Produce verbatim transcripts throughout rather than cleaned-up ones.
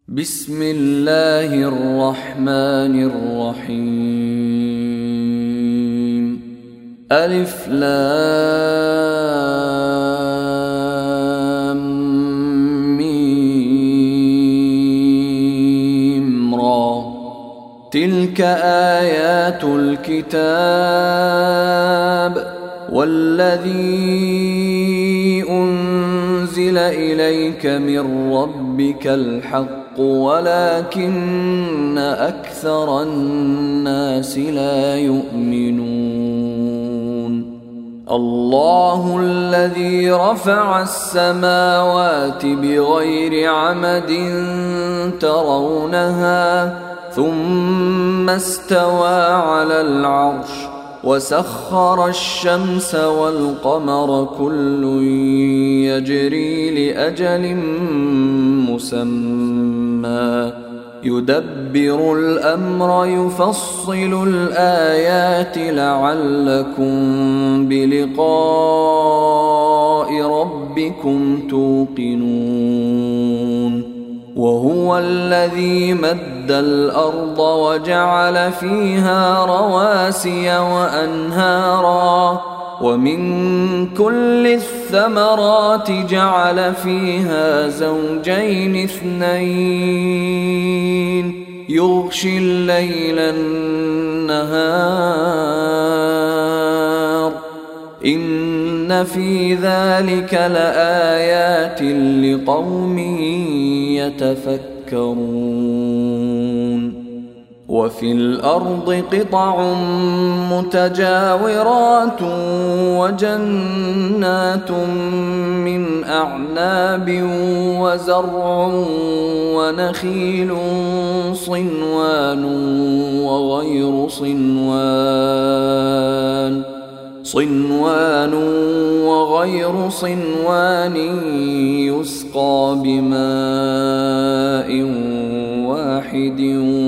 بسم الله الرحمن الرحيم. ألف لام ميم را. تلك آيات الكتاب والذي أنزل إليك من ربك الحق ولكن أكثر الناس لا يؤمنون. الله الذي رفع السماوات بغير عمد ترونها ثم استوى على العرش وسخر الشمس والقمر كل يجري لأجل مسمى يدبر الأمر يفصل الآيات لعلكم بلقاء ربكم توقنون. وهو الذي مد الأرض وجعل فيها رواسي وأنهارا ومن كل الثمرات جعل فيها زوجين اثنين يغشي الليل النهار إن في ذلك لآيات لقوم يتفكرون. وفي الأرض قطع متجاورات وجنات من أعناب وزرع ونخيل صنوان وغير صنوان صنوان وغير صنوان يسقى بماء واحد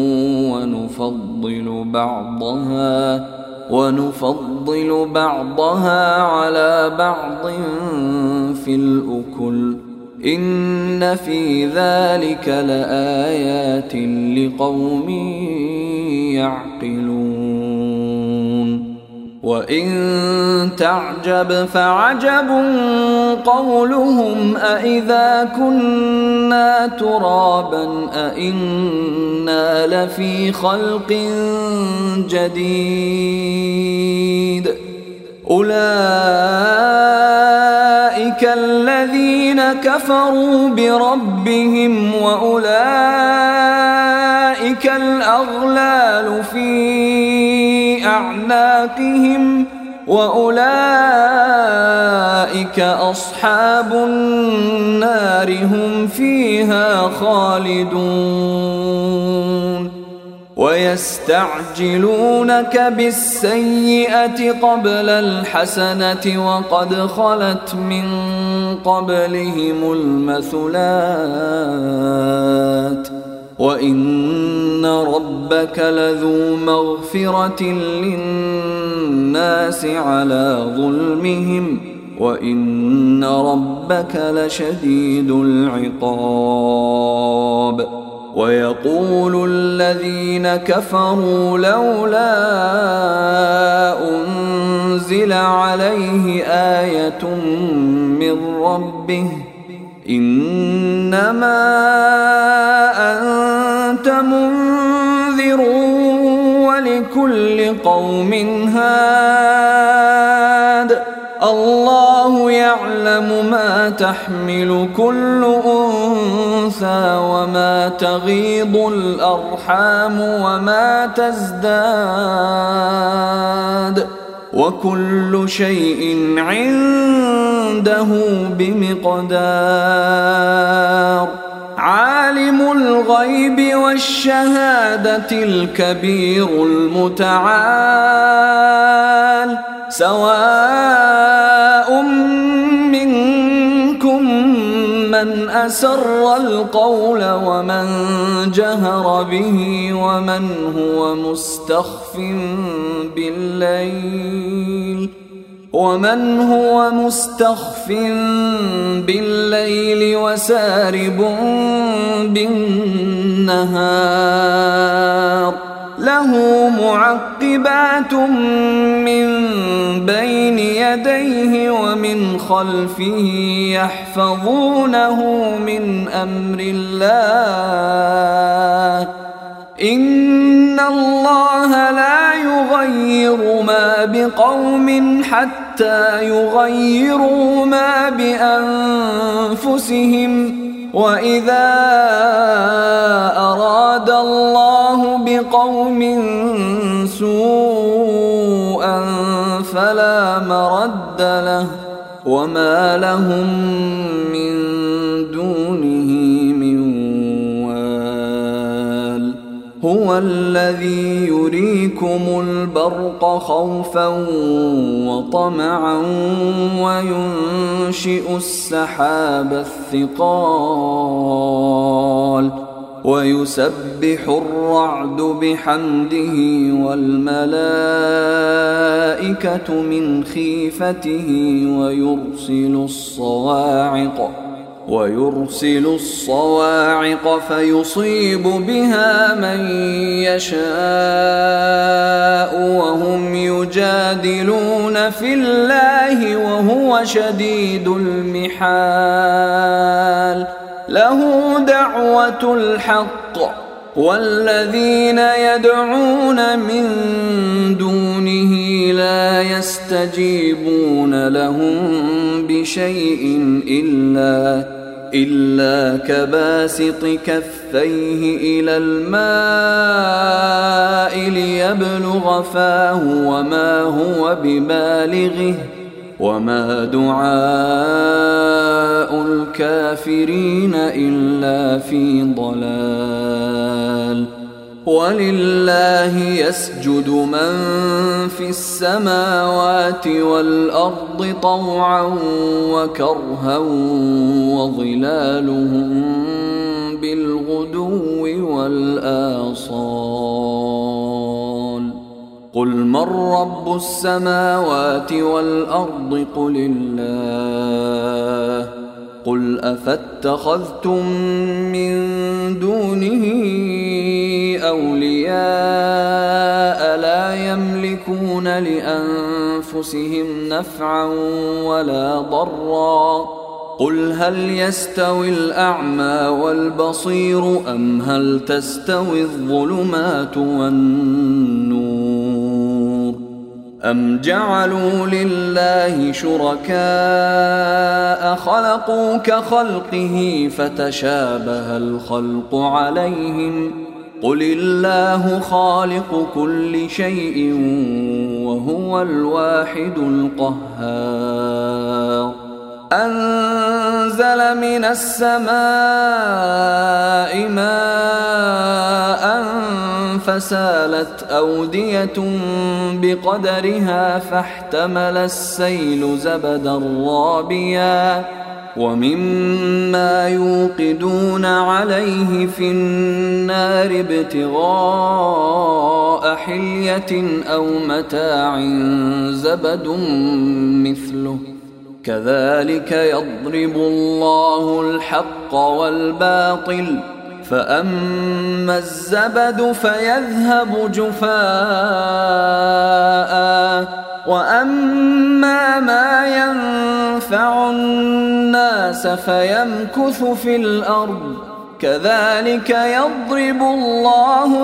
ونفضل بعضها ونفضل بعضها على بعض في الأكل إن في ذلك لآيات لقوم يعقلون. وإن تعجب فعجب قولهم أإذا كنا ترابا أإنا لفي خلق جديد أولئك الذين كفروا بربهم وأولئك الأغلال في أعناقهم وأولئك أصحاب النار هم فيها خالدون. ويستعجلونك بالسيئة قبل الحسنة وقد خلت من قبلهم المثلات وإن ربك لذو مغفرة للناس على ظلمهم وإن ربك لشديد العقاب. ويقول الذين كفروا لولا أنزل عليه آية من ربه إنما أنت منذر ولكل قوم هاد الله يعلم ما تحمل كل أنثى وما تغيض الأرحام وما تزداد وكل شيء عنده بمقدار. عالم الغيب والشهادة الكبير المتعال سواء منكم من أسر القول ومن جهر به ومن هو مستخف بالليل ومن هو مستخف بالليل وسارب بالنهار له معقبات من بين يديه ومن خلفه يحفظونه من أمر الله إن الله لا يغير ما بقوم حتى يغيروا ما بأنفسهم وإذا أراد الله بقوم سوءا فلا مرد له وما لهم من دونه من وال هو الذي يريكم البرق خوفا وطمعا وينشئ السحاب الثقال ويسبح الرعد بحمده والملائكة من خيفته ويرسل الصواعق ويرسل الصواعق فيصيب بها من يشاء وهم يجادلون في الله وهو شديد المحال له دعوة الحق والذين يدعون من دونه لا يستجيبون لهم بشيء إلا إلا كباسط كفيه إلى الماء ليبلغ فاه وما هو ببالغه وما دعاء الكافرين إلا في ضلال ولله يسجد من في السماوات والأرض طوعا وكرها وظلالهم بالغدو والآصال قل من رب السماوات والأرض قل الله قل أفاتخذتم من دونه أولياء لا يملكون لأنفسهم نفعا ولا ضرا قل هل يستوي الأعمى والبصير أم هل تستوي الظلمات والنور أم جعلوا لله شركاء خلقوا كخلقه فتشابه الخلق عليهم قل الله خالق كل شيء وهو الواحد القهار أنزل من السماء ماء فسالت أودية بقدرها فاحتمل السيل زبدا رابيا ومما يوقدون عليه في النار ابتغاء حلية أو متاع زبد مثله كذلك يضرب الله الحق والباطل فأما الزبد فيذهب جفاء وأما ما ينفع الناس فيمكث في الأرض كذلك يضرب الله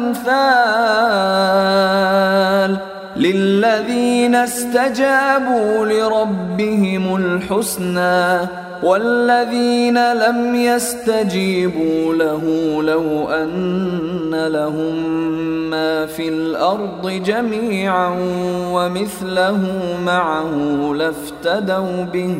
الأمثال للذين استجابوا لربهم الحسنى والذين لم يستجيبوا له لو أن لهم ما في الأرض جميعا ومثله معه لافتدوا به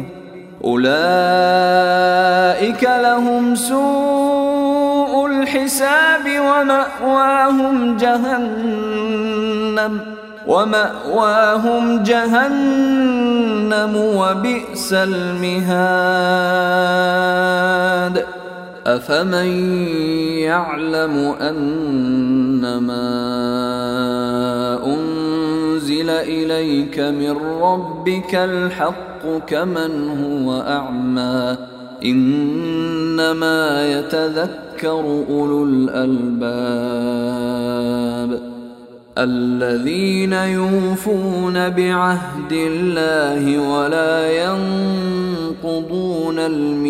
أولئك لهم سوء الحساب ومأواهم جهنم ومأواهم جهنم وبئس المهاد أفمن يعلم أنما أنزل أنزل إليك من ربك الحق كمن هو أعمى إنما يتذكر أولو الألباب الذين يوفون بعهد الله ولا ينقضون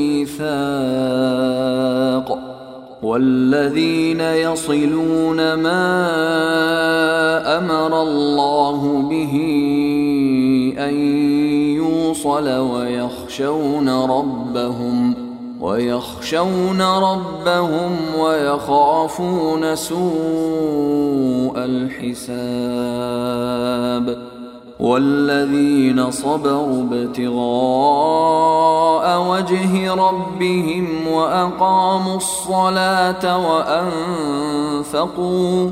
الميثاق والذين يصلون ما أمر الله به أن يوصل ويخشون ربهم ويخشون ربهم ويخافون سوء الحساب والذين صبروا ابتغاء وجه ربهم وأقاموا الصلاة وأنفقوا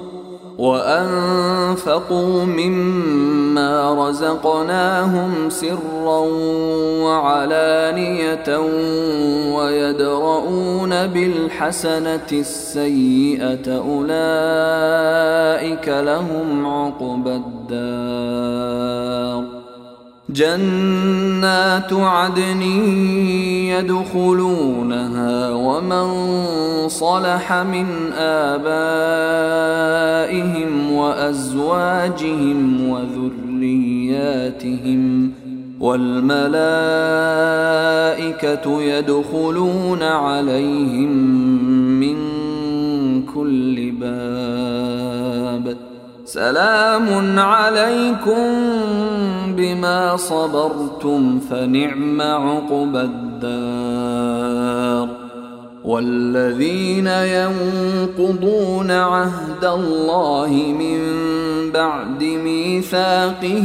وأنفقوا مما رزقناهم سرا وعلانية ويدرؤون بالحسنة السيئة أولئك لهم عقبى الدار جنات عدن يدخلونها ومن صلح من آبائهم وأزواجهم وذرياتهم والملائكة يدخلون عليهم من كل باب سلام عليكم بما صبرتم فنعم عقبى الدار والذين ينقضون عهد الله من بعد ميثاقه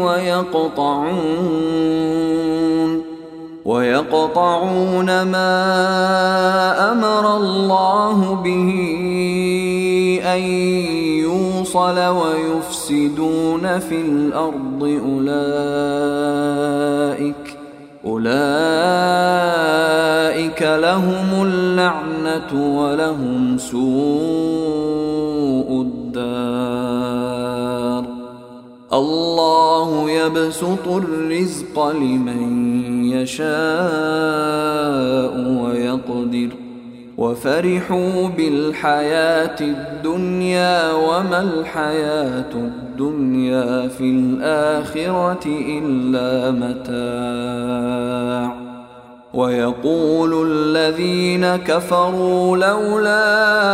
ويقطعون ويقطعون ما أمر الله به أن يوصل ويفسدون في الأرض أولئك أولئك لهم اللعنة ولهم سوء الدار الله يبسط الرزق لمن يشاء ويقدر وفرحوا بالحياة الدنيا وما الحياة الدنيا في الآخرة إلا متاع ويقول الذين كفروا لولا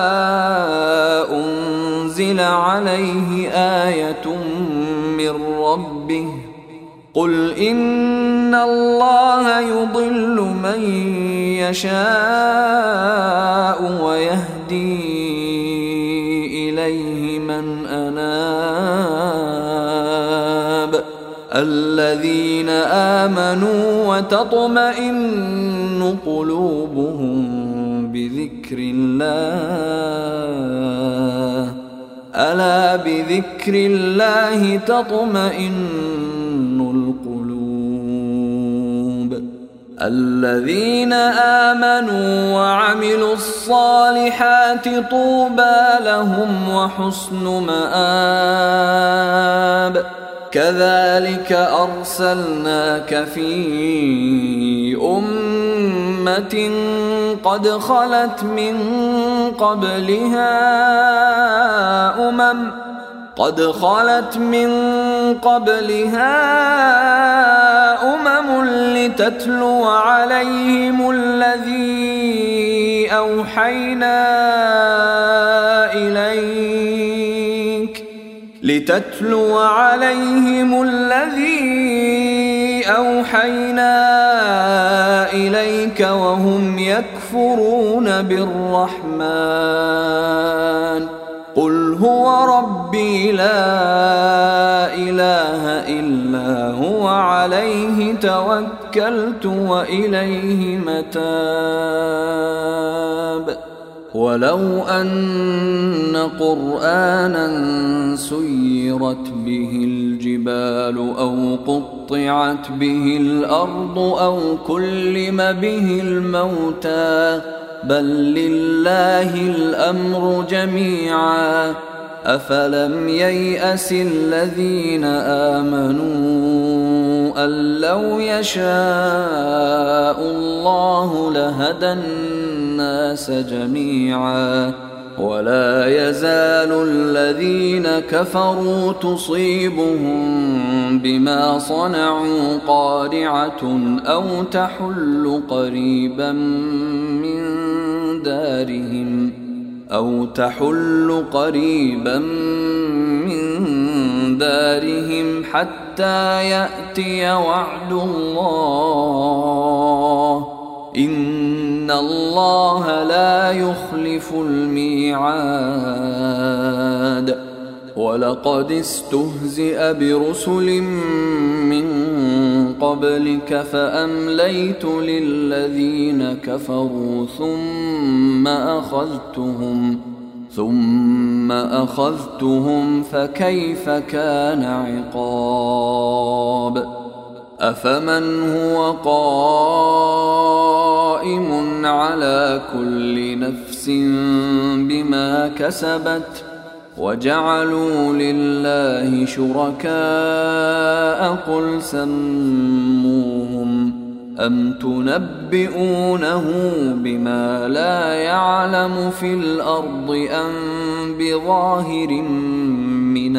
أنزل عليه آية من ربه قل إن الله يضل من يشاء ويهدي إليه من أناب الذين آمنوا وتطمئن قلوبهم بذكر الله ألا بذكر الله تطمئن القلوب الذين آمنوا وعملوا الصالحات طوبى لهم وحسن مآب كذلك أرسلناك في أمة قد خلت من قبلها أمم قد خلت من قبلها أمم لتتلو عليهم الذي أوحينا إليك لتتلو عليهم الذي أوحينا إليك وهم يكفرون بالرحمن قل هو ربي لا إله إلا هو عليه توكلت وإليه متاب ولو أن قرآنا سيرت به الجبال أو قطعت به الأرض أو كلم به الموتى بل لله الأمر جميعا أفلم ييأس الذين آمنوا أن لو يشاء الله لهدى الناس جميعا ولا يزال الذين كفروا تصيبهم بما صنعوا قارعة أو تحل قريبا من دارهم أو تحل قريبا من دارهم حتى يأتي وعد الله إن الله لا يخلف الميعاد ولقد استهزئ برسل من قبلك فأمليت للذين كفروا ثم أخذتهم ثم أخذتهم فكيف كان عقاب أفمن هو قائم على كل نفس بما كسبت وجعلوا لله شركاء قل سموهم أم تنبئونه بما لا يعلم في الأرض أم بظاهر من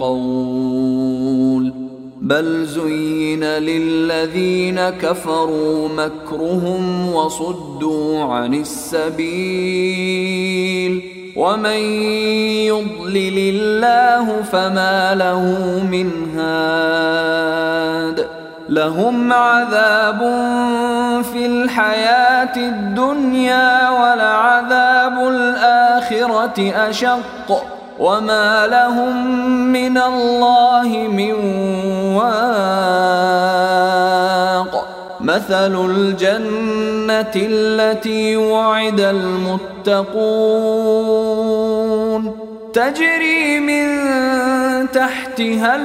القول بل زين للذين كفروا مكرهم وصدوا عن السبيل ومن يضلل الله فما له من هاد لهم عذاب في الحياة الدنيا ولعذاب الآخرة أشق وما لهم من الله من واق مثل الجنة التي وعد المتقون تجري من تحتها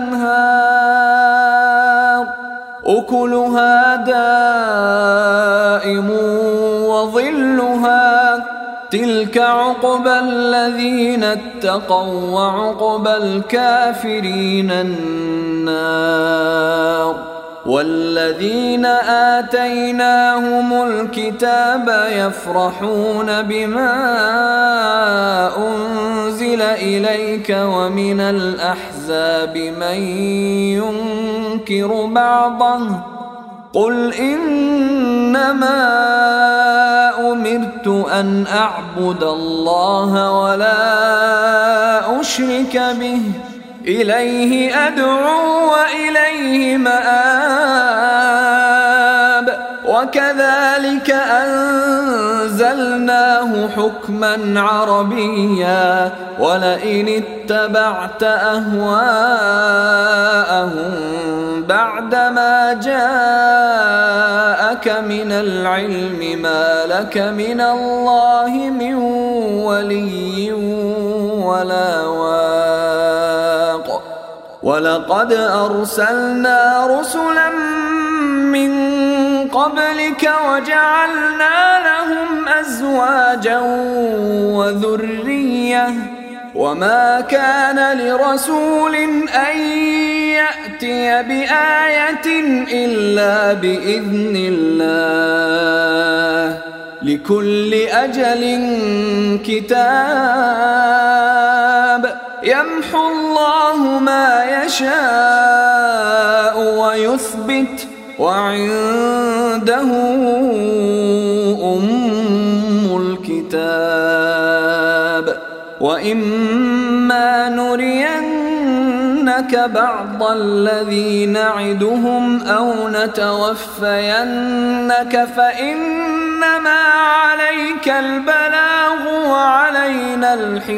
الأنهار أكلها دائم وظلها تلك عقبى الذين اتقوا وعقبى الكافرين النار والذين آتيناهم الكتاب يفرحون بما أنزل إليك ومن الأحزاب من ينكر بعضه قل إنما أمرت أن أعبد الله ولا أشرك به إليه أدعو وإليه مآب وكذلك أنزلناه حكما عربيا ولئن اتبعت أهواءهم بعدما جاءك من العلم ما لك من الله من ولي ولا واق ولقد أرسلنا رسلا من قبلك وجعلنا لهم أزواجا وذرية وما كان لرسول أن يأتي بآية إلا بإذن الله لكل أجل كتاب يمحو الله ما يشاء ويثبت وعنده أم الكتاب وإما نرينك بعض الذي نعدهم أو نتوفينك فإنما عليك البلاغ وعلينا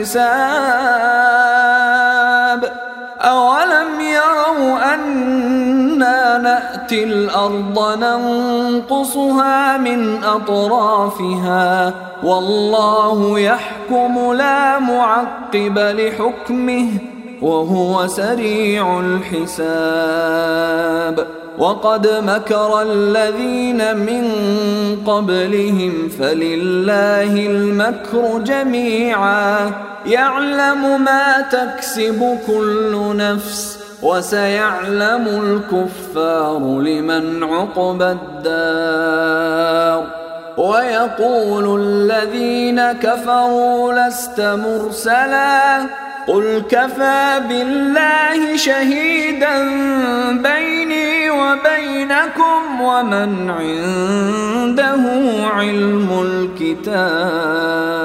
الحساب أولم يروا أنا نأتي الأرض ننقصها من أطرافها والله يحكم لا معقب لحكمه وهو سريع الحساب وقد مكر الذين من قبلهم فلله المكر جميعا يعلم ما تكسب كل نفس وسيعلم الكفار لمن عقبى الدار ويقول الذين كفروا لست مرسلا قل كفى بالله شهيدا بيني وبينكم ومن عنده علم الكتاب